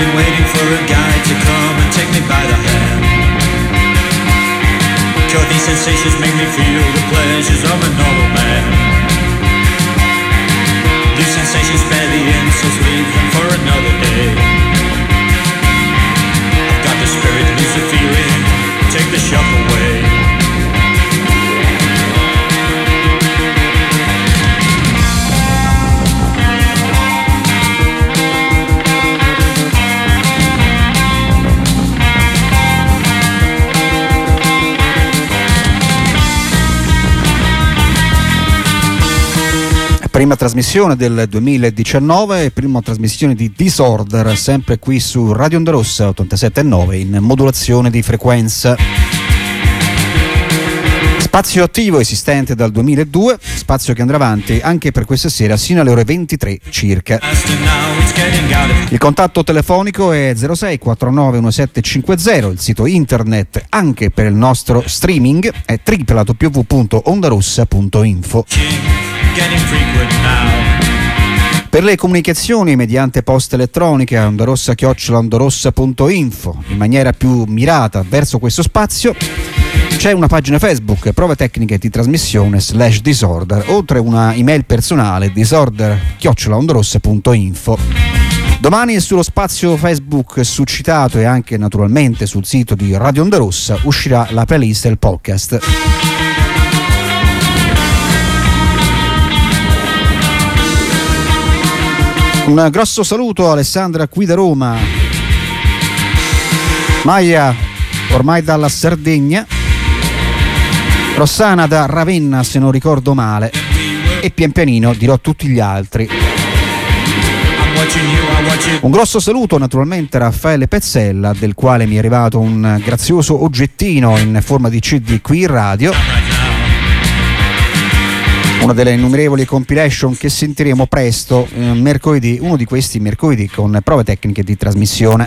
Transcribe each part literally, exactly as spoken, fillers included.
been waiting for a guy to come and take me by the hand. Sure, these sensations make me feel the pleasures of a normal man. These sensations spare the insults, leave them for another day. I've got the spirit, lose the feeling, take the shock away. Prima trasmissione del duemiladiciannove, prima trasmissione di Disorder, sempre qui su Radio Onda Rossa ottantasette virgola nove in modulazione di frequenza. Spazio attivo esistente dal duemiladue, spazio che andrà avanti anche per questa sera sino alle ore ventitré circa. Il contatto telefonico è zero sei quattro nove uno sette cinque zero, il sito internet anche per il nostro streaming è w w w punto ondarossa punto info. Per le comunicazioni mediante posta elettronica ondarossa chiocciola ondarossa punto info in maniera più mirata verso questo spazio c'è una pagina Facebook prove tecniche di trasmissione slash disorder, oltre una email personale disorder chiocciola ondarossa punto info. Domani sullo spazio Facebook suscitato e anche naturalmente sul sito di Radio Onda Rossa uscirà la playlist e il podcast. Un grosso saluto a Alessandra qui da Roma, Maia ormai dalla Sardegna, Rossana da Ravenna se non ricordo male e pian pianino dirò tutti gli altri. Un grosso saluto naturalmente a Raffaele Pezzella, del quale mi è arrivato un grazioso oggettino in forma di C D qui in radio, una delle innumerevoli compilation che sentiremo presto eh, mercoledì, uno di questi mercoledì con prove tecniche di trasmissione.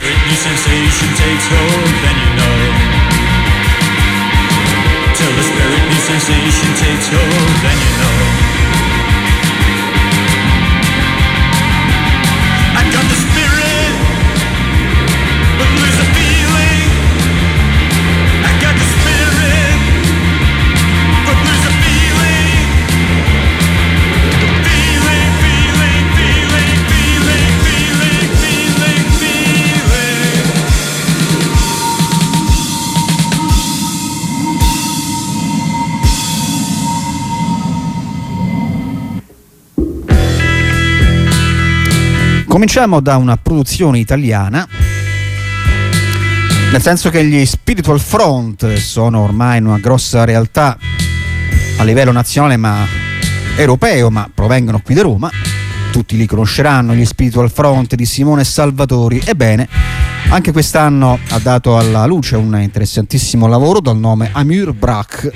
Cominciamo da una produzione italiana, nel senso che gli Spiritual Front sono ormai una grossa realtà a livello nazionale ma europeo, ma provengono qui da Roma. Tutti li conosceranno, gli Spiritual Front di Simone Salvatori. Ebbene, anche quest'anno ha dato alla luce un interessantissimo lavoro dal nome Amur Brak,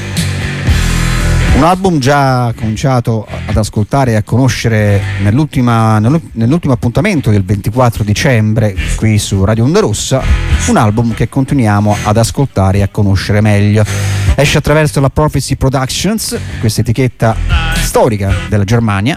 un album già cominciato ad ascoltare e a conoscere nell'ultima, nell'ultimo appuntamento del ventiquattro dicembre qui su Radio Onda Rossa, un album che continuiamo ad ascoltare e a conoscere meglio. Esce attraverso la Prophecy Productions, questa etichetta storica della Germania,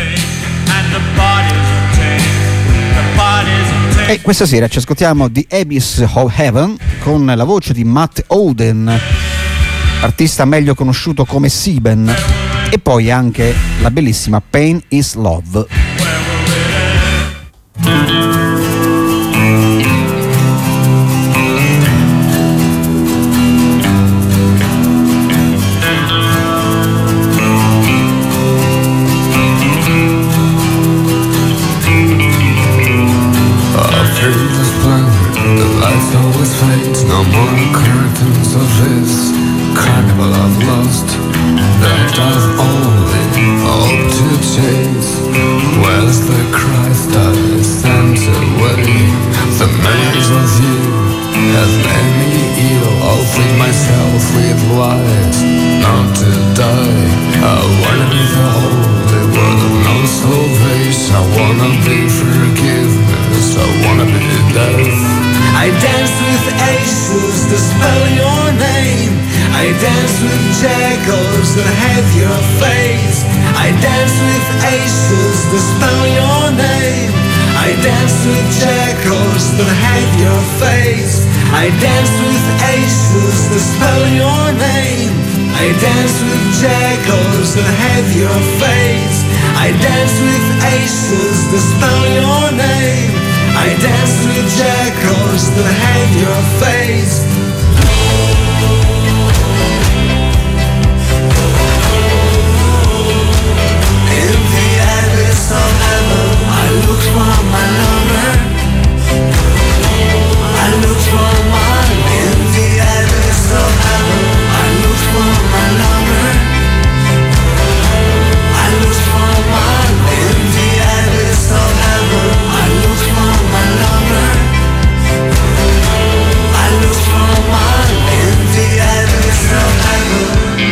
e questa sera ci ascoltiamo The Abyss of Heaven con la voce di Matt Oden, artista meglio conosciuto come Sieben, e poi anche la bellissima Pain is Love. No more curtains of this carnival of lust that I've only hoped to chase. Where's the Christ I sent away? The memories of you have made me ill. I'll feed myself with lies not to die. I wanna be the holy word of no salvation. I wanna be forgiveness. I wanna be death. I dance with aces that spell your name. I dance with jackals that have your face. I dance with aces that spell your name. I I dance with jackals that hide your face. I dance with aces that spell your name. I dance with jackals that have your face. I dance with aces that spell your name. I dance with jackals that have your face. In the abyss of heaven, I look for my lover. I look for my in the abyss of heaven. I look for my lover. I look for my in the abyss of heaven. I look for my lover. I look for my in the abyss of heaven.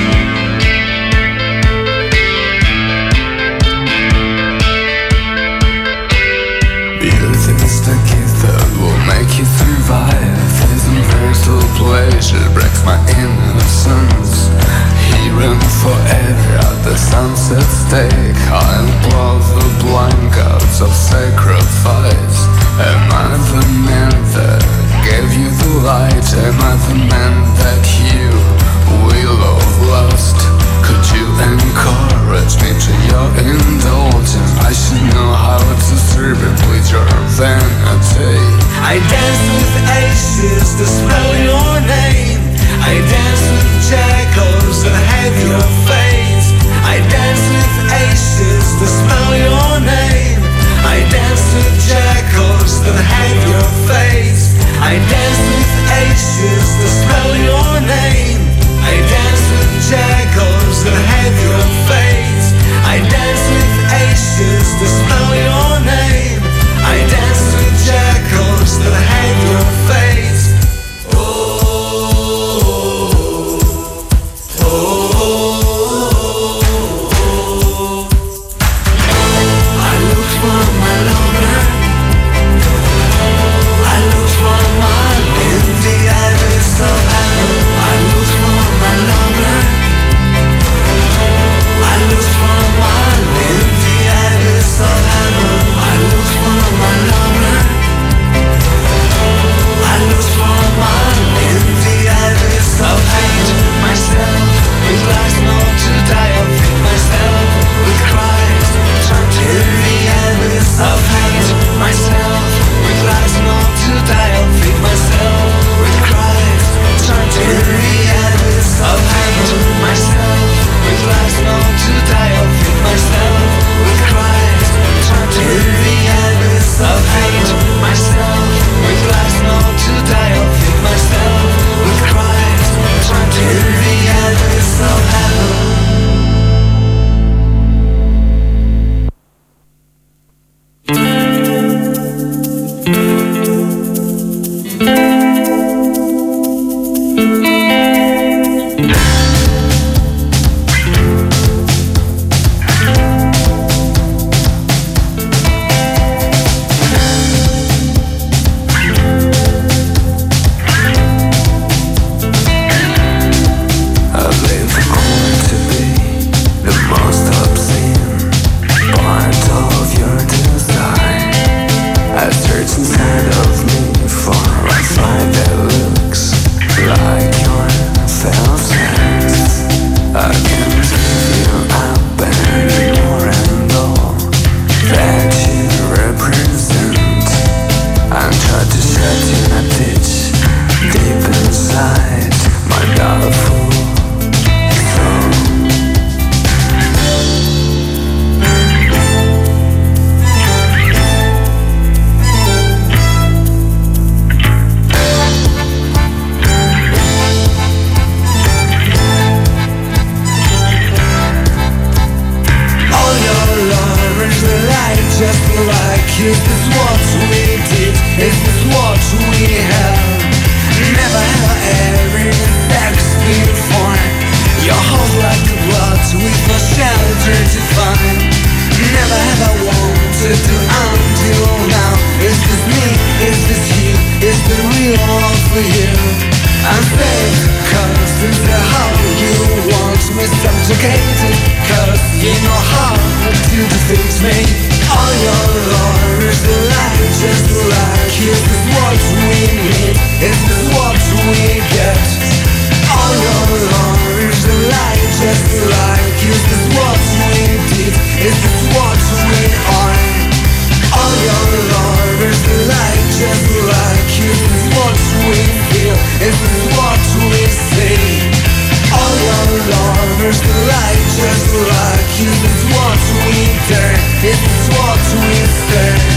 Beauty is the gift that will make you survive. This universal pleasure breaks my innocence. Hearing forever at the sunset stake, I love the blankouts of sacrifice. Am I the man that gave you the light? Am I the man that you will have lost? Could you encourage me to your indulgence? I should know how to serve it with your vanity. I dance with aces to spell your name. I dance with jackals that have your face. I dance with aces to spell your name. I dance with jackals that have your face. I dance with aces to spell your name. I dance with jackals that have your face. I dance with aces to spell your name. I dance with jackals that have your face. Oh, oh, oh, oh. I look for my lover. I look for my in the abyss of heaven. I look for my lover. I look for my in the abyss of heaven. I look for my lover. I look for my in the abyss of hate myself with lies not to die. I'll feed myself with cries trapped in the abyss of hate myself with lies not to die. I'll feed myself with cries trapped in the abyss of hate myself with lies not to die. I'll feed myself with cries trapped in the abyss of hate myself with lies not to die. I'll feed myself with cries trapped in the abyss of heaven. Subjugated, cause you know how to defeat me. All your lovers like just like you. This is what we need. Is this what we get? All your lovers like just like you. This is what we did. Is this what we are? All your lovers like just like you. This is what we feel. Is this what we say? All your lovers like just like you. This is what we dare. Is this what we said?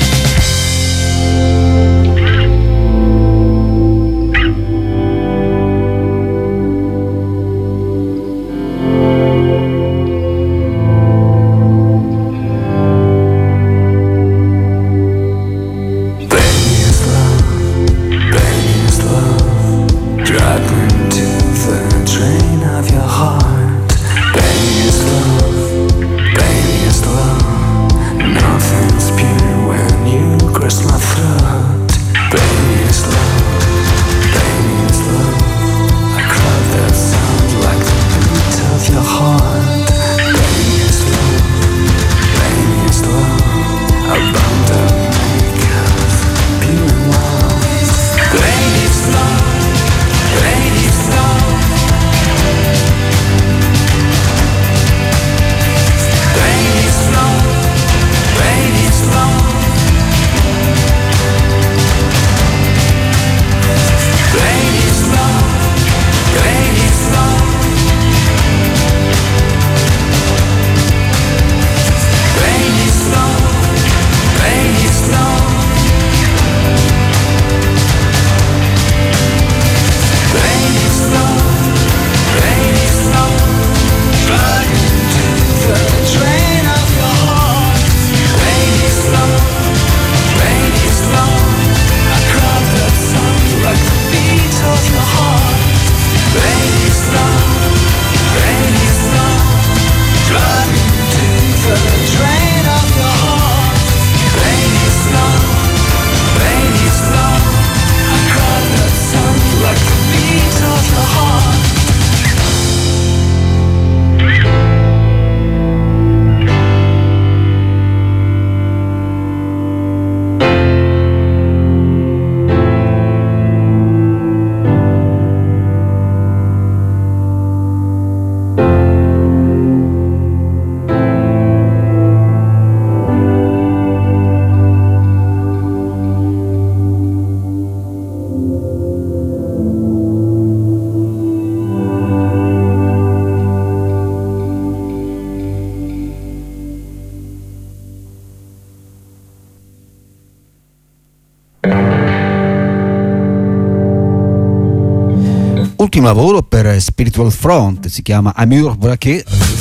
Ultimo lavoro per Spiritual Front, si chiama Amour Braqué.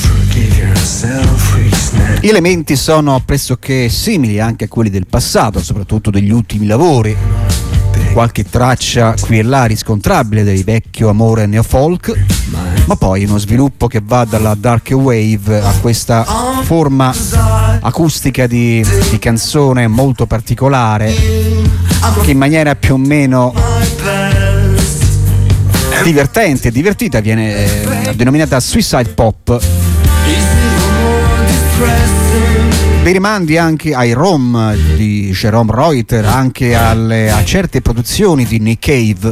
Gli elementi sono pressoché simili anche a quelli del passato, soprattutto degli ultimi lavori. Qualche traccia qui e là riscontrabile del vecchio amore neofolk, ma poi uno sviluppo che va dalla dark wave a questa forma acustica di, di canzone molto particolare, che in maniera più o meno divertente e divertita viene eh, denominata Suicide Pop. Dei rimandi anche ai Rom di Jerome Reuter, anche alle, a certe produzioni di Nick Cave.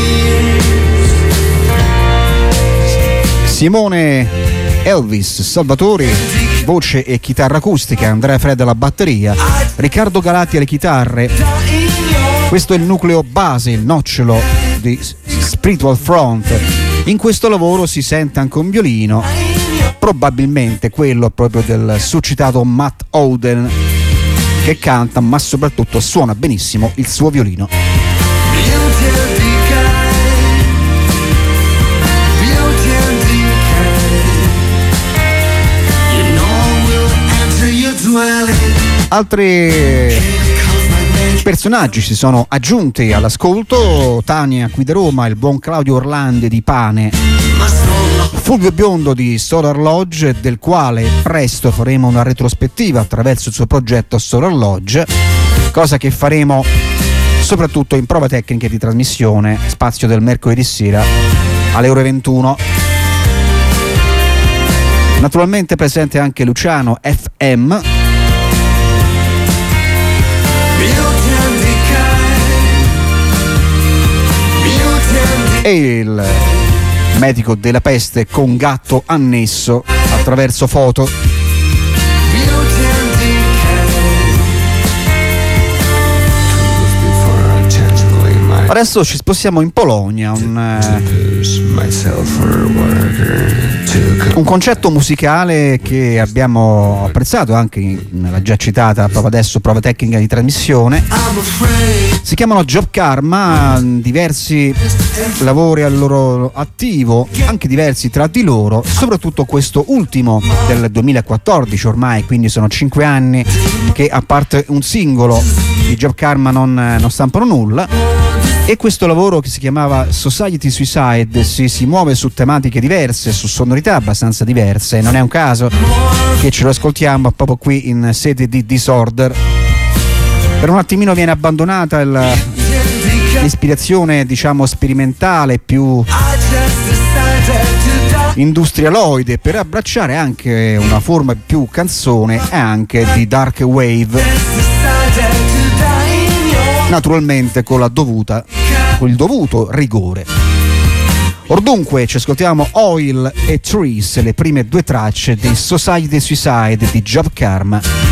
Simone Elvis Salvatori, voce e chitarra acustica, Andrea Fred alla batteria, Riccardo Galati alle chitarre. Questo è il nucleo base, il nocciolo di Spiritual Front. In questo lavoro si sente anche un violino, probabilmente quello proprio del suscitato Matt Oden, che canta ma soprattutto suona benissimo il suo violino. Altri personaggi si sono aggiunti all'ascolto: Tania qui da Roma, il buon Claudio Orlandi di Pane, Fulvio Biondo di Solar Lodge, del quale presto faremo una retrospettiva attraverso il suo progetto Solar Lodge, cosa che faremo soprattutto in prove tecniche di trasmissione, spazio del mercoledì sera alle ore ventuno. Naturalmente presente anche Luciano F M, e il medico della peste con gatto annesso attraverso foto. Adesso ci spostiamo in Polonia, un, un concetto musicale che abbiamo apprezzato anche nella già citata proprio adesso prova tecnica di trasmissione. Si chiamano Job Karma, diversi lavori al loro attivo, anche diversi tra di loro, soprattutto questo ultimo del duemilaquattordici ormai, quindi sono cinque anni che a parte un singolo i Job Karma non, non stampano nulla. E questo lavoro, che si chiamava Society Suicide, si, si muove su tematiche diverse, su sonorità abbastanza diverse. Non è un caso che ce lo ascoltiamo proprio qui in sede di Disorder. Per un attimino viene abbandonata il, l'ispirazione, diciamo, sperimentale, più industrialoide, per abbracciare anche una forma più canzone e anche di dark wave. Naturalmente con la dovuta, con il dovuto rigore. Or dunque ci ascoltiamo Oil e Trees, le prime due tracce di Society Suicide di Job Karma.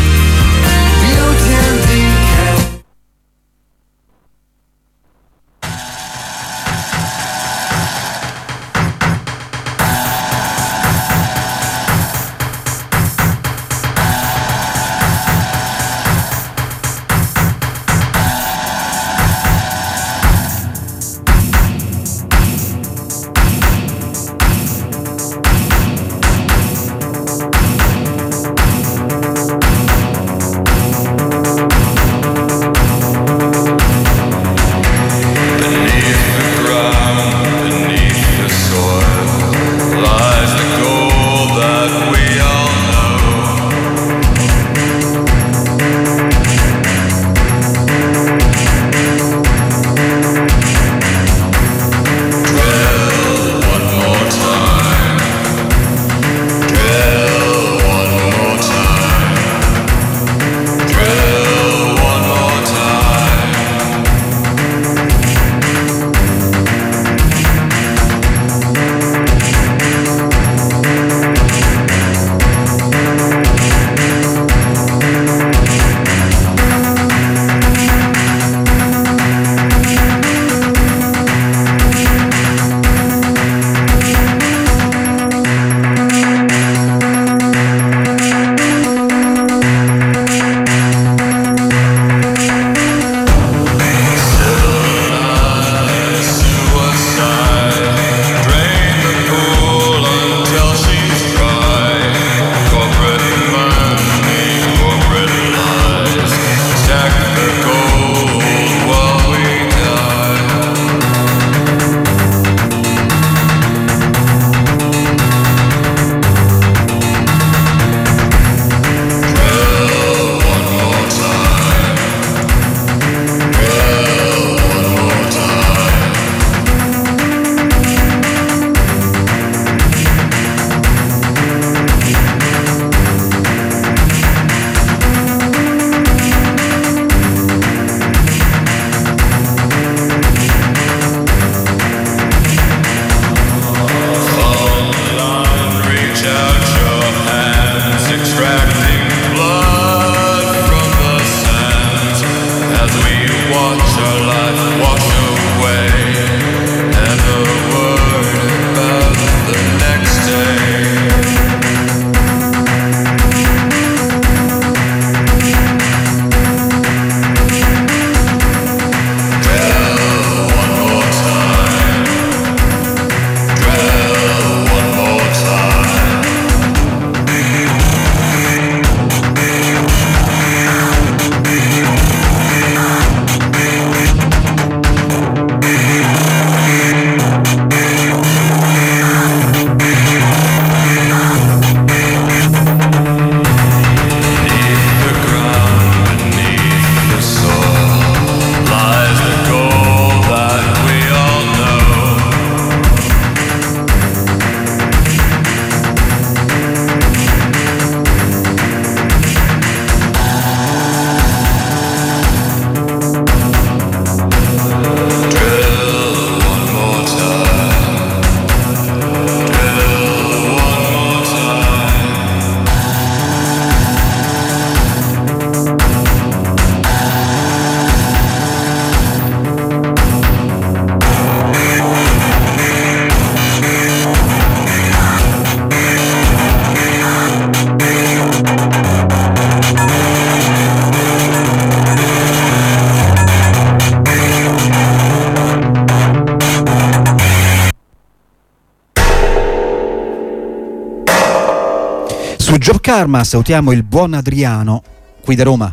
Karma salutiamo il buon Adriano qui da Roma.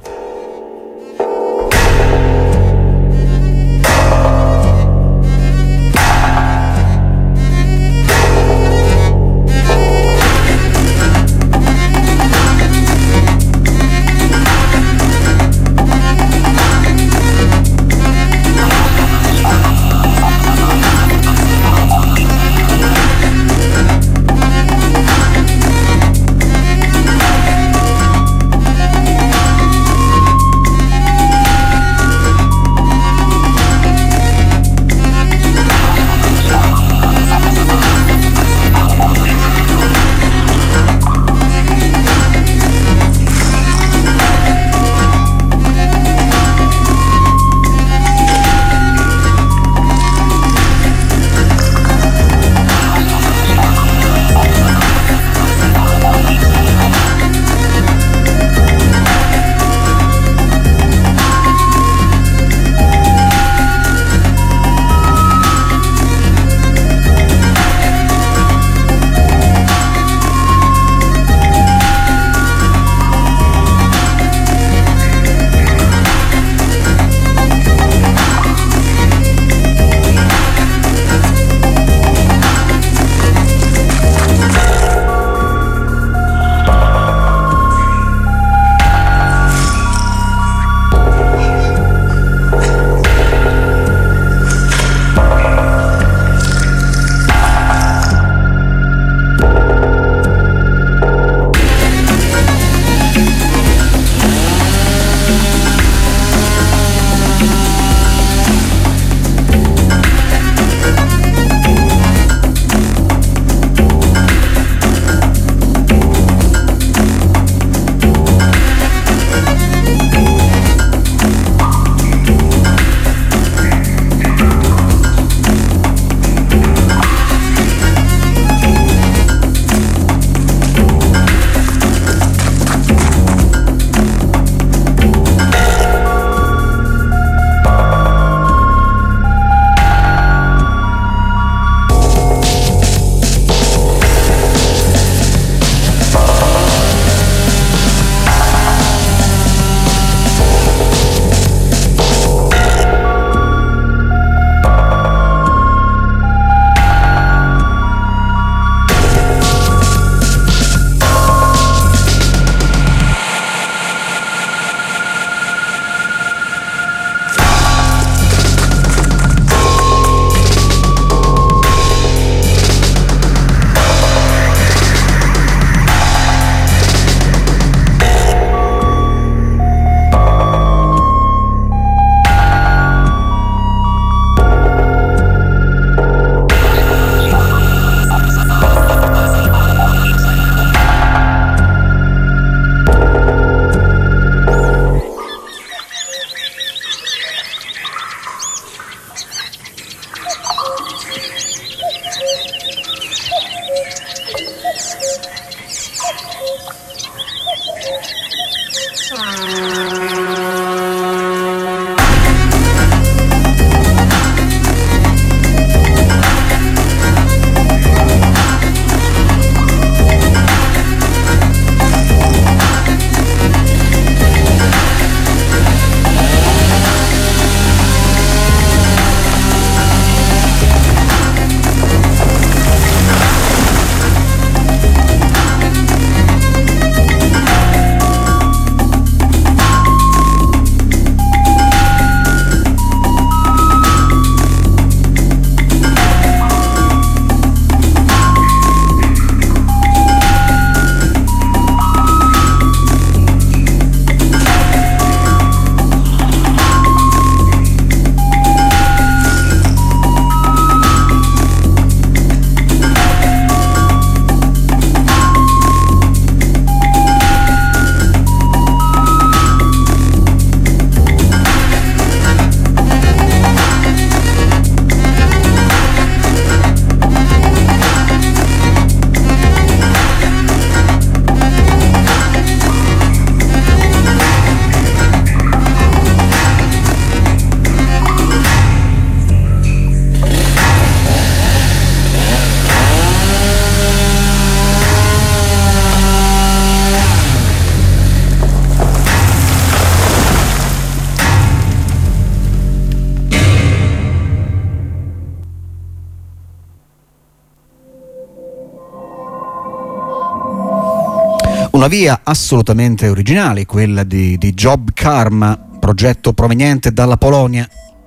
Una via assolutamente originale, quella di, di Job Karma, progetto proveniente dalla Polonia.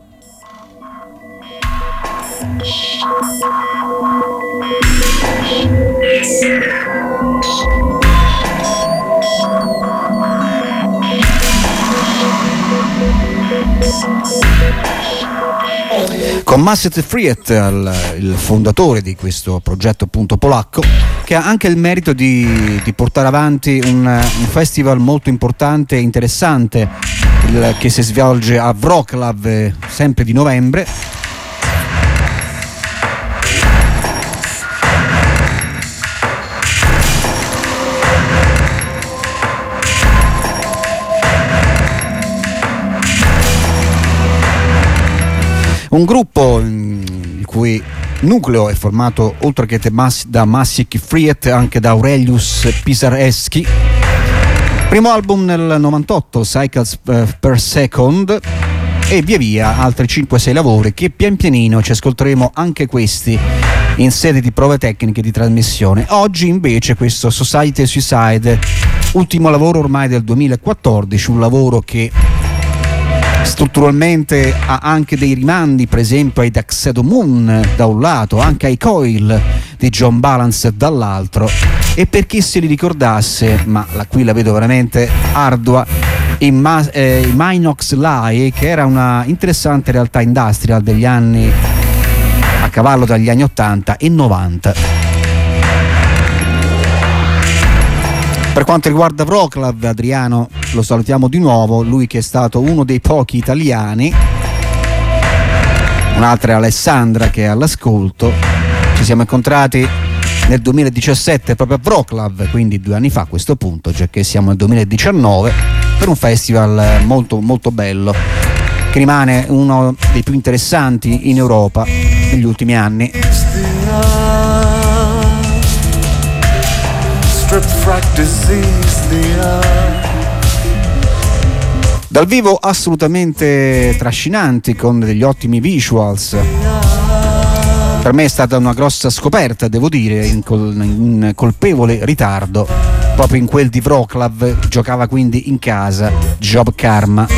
Con Maciej Friet, il fondatore di questo progetto appunto polacco, che ha anche il merito di, di portare avanti un, un festival molto importante e interessante, il, che si svolge a Wrocław sempre di novembre. Un gruppo il cui nucleo è formato, oltre che da Maciej Friet, anche da Aurelius Pisareschi. Primo album nel novantotto, Cycles per Second, e via via altri cinque sei lavori che pian pianino ci ascolteremo anche questi in sede di prove tecniche di trasmissione. Oggi invece questo Society Suicide, ultimo lavoro ormai del duemilaquattordici, un lavoro che strutturalmente ha anche dei rimandi, per esempio ai Tuxedo Moon da un lato, anche ai Coil di John Balance dall'altro, e per chi se li ricordasse, ma la, qui la vedo veramente ardua, i, Ma, eh, i Minox Lie, che era una interessante realtà industrial degli anni, a cavallo dagli anni ottanta e novanta. Per quanto riguarda Wrocław, Adriano lo salutiamo di nuovo, lui che è stato uno dei pochi italiani, un'altra è Alessandra che è all'ascolto. Ci siamo incontrati nel duemiladiciassette proprio a Wrocław, quindi due anni fa a questo punto, già che siamo nel duemiladiciannove, per un festival molto molto bello, che rimane uno dei più interessanti in Europa negli ultimi anni. Dal vivo assolutamente trascinanti, con degli ottimi visuals. Per me è stata una grossa scoperta, devo dire, in, col, in colpevole ritardo. Proprio in quel di Wrocław giocava quindi in casa Job Karma.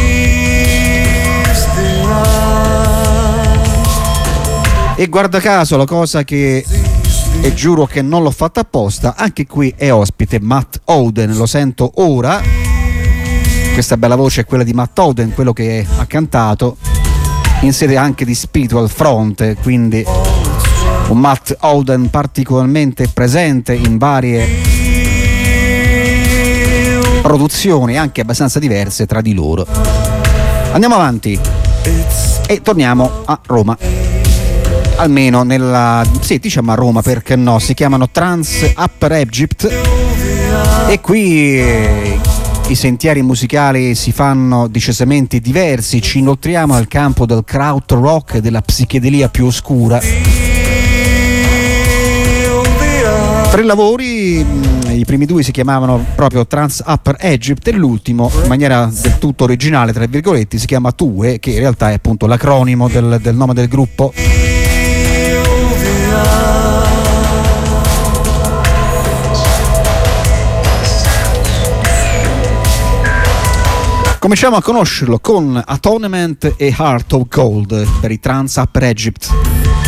E guarda caso, la cosa che, e giuro che non l'ho fatta apposta, anche qui è ospite Matt Oden, lo sento ora. Questa bella voce è quella di Matt Oden, quello che ha cantato in sede anche di Spiritual Front, quindi un Matt Oden particolarmente presente in varie produzioni anche abbastanza diverse tra di loro. Andiamo avanti e torniamo a Roma. Almeno nella, sì, diciamo a Roma, perché no, si chiamano Trans Upper Egypt, e qui eh, i sentieri musicali si fanno decisamente diversi, ci inoltriamo nel campo del kraut rock e della psichedelia più oscura. Tre lavori, i primi due si chiamavano proprio Trans Upper Egypt e l'ultimo, in maniera del tutto originale tra virgolette, si chiama Tue, che in realtà è appunto l'acronimo del, del nome del gruppo. Cominciamo a conoscerlo con Atonement e Heart of Gold per i Trans Upper Egypt.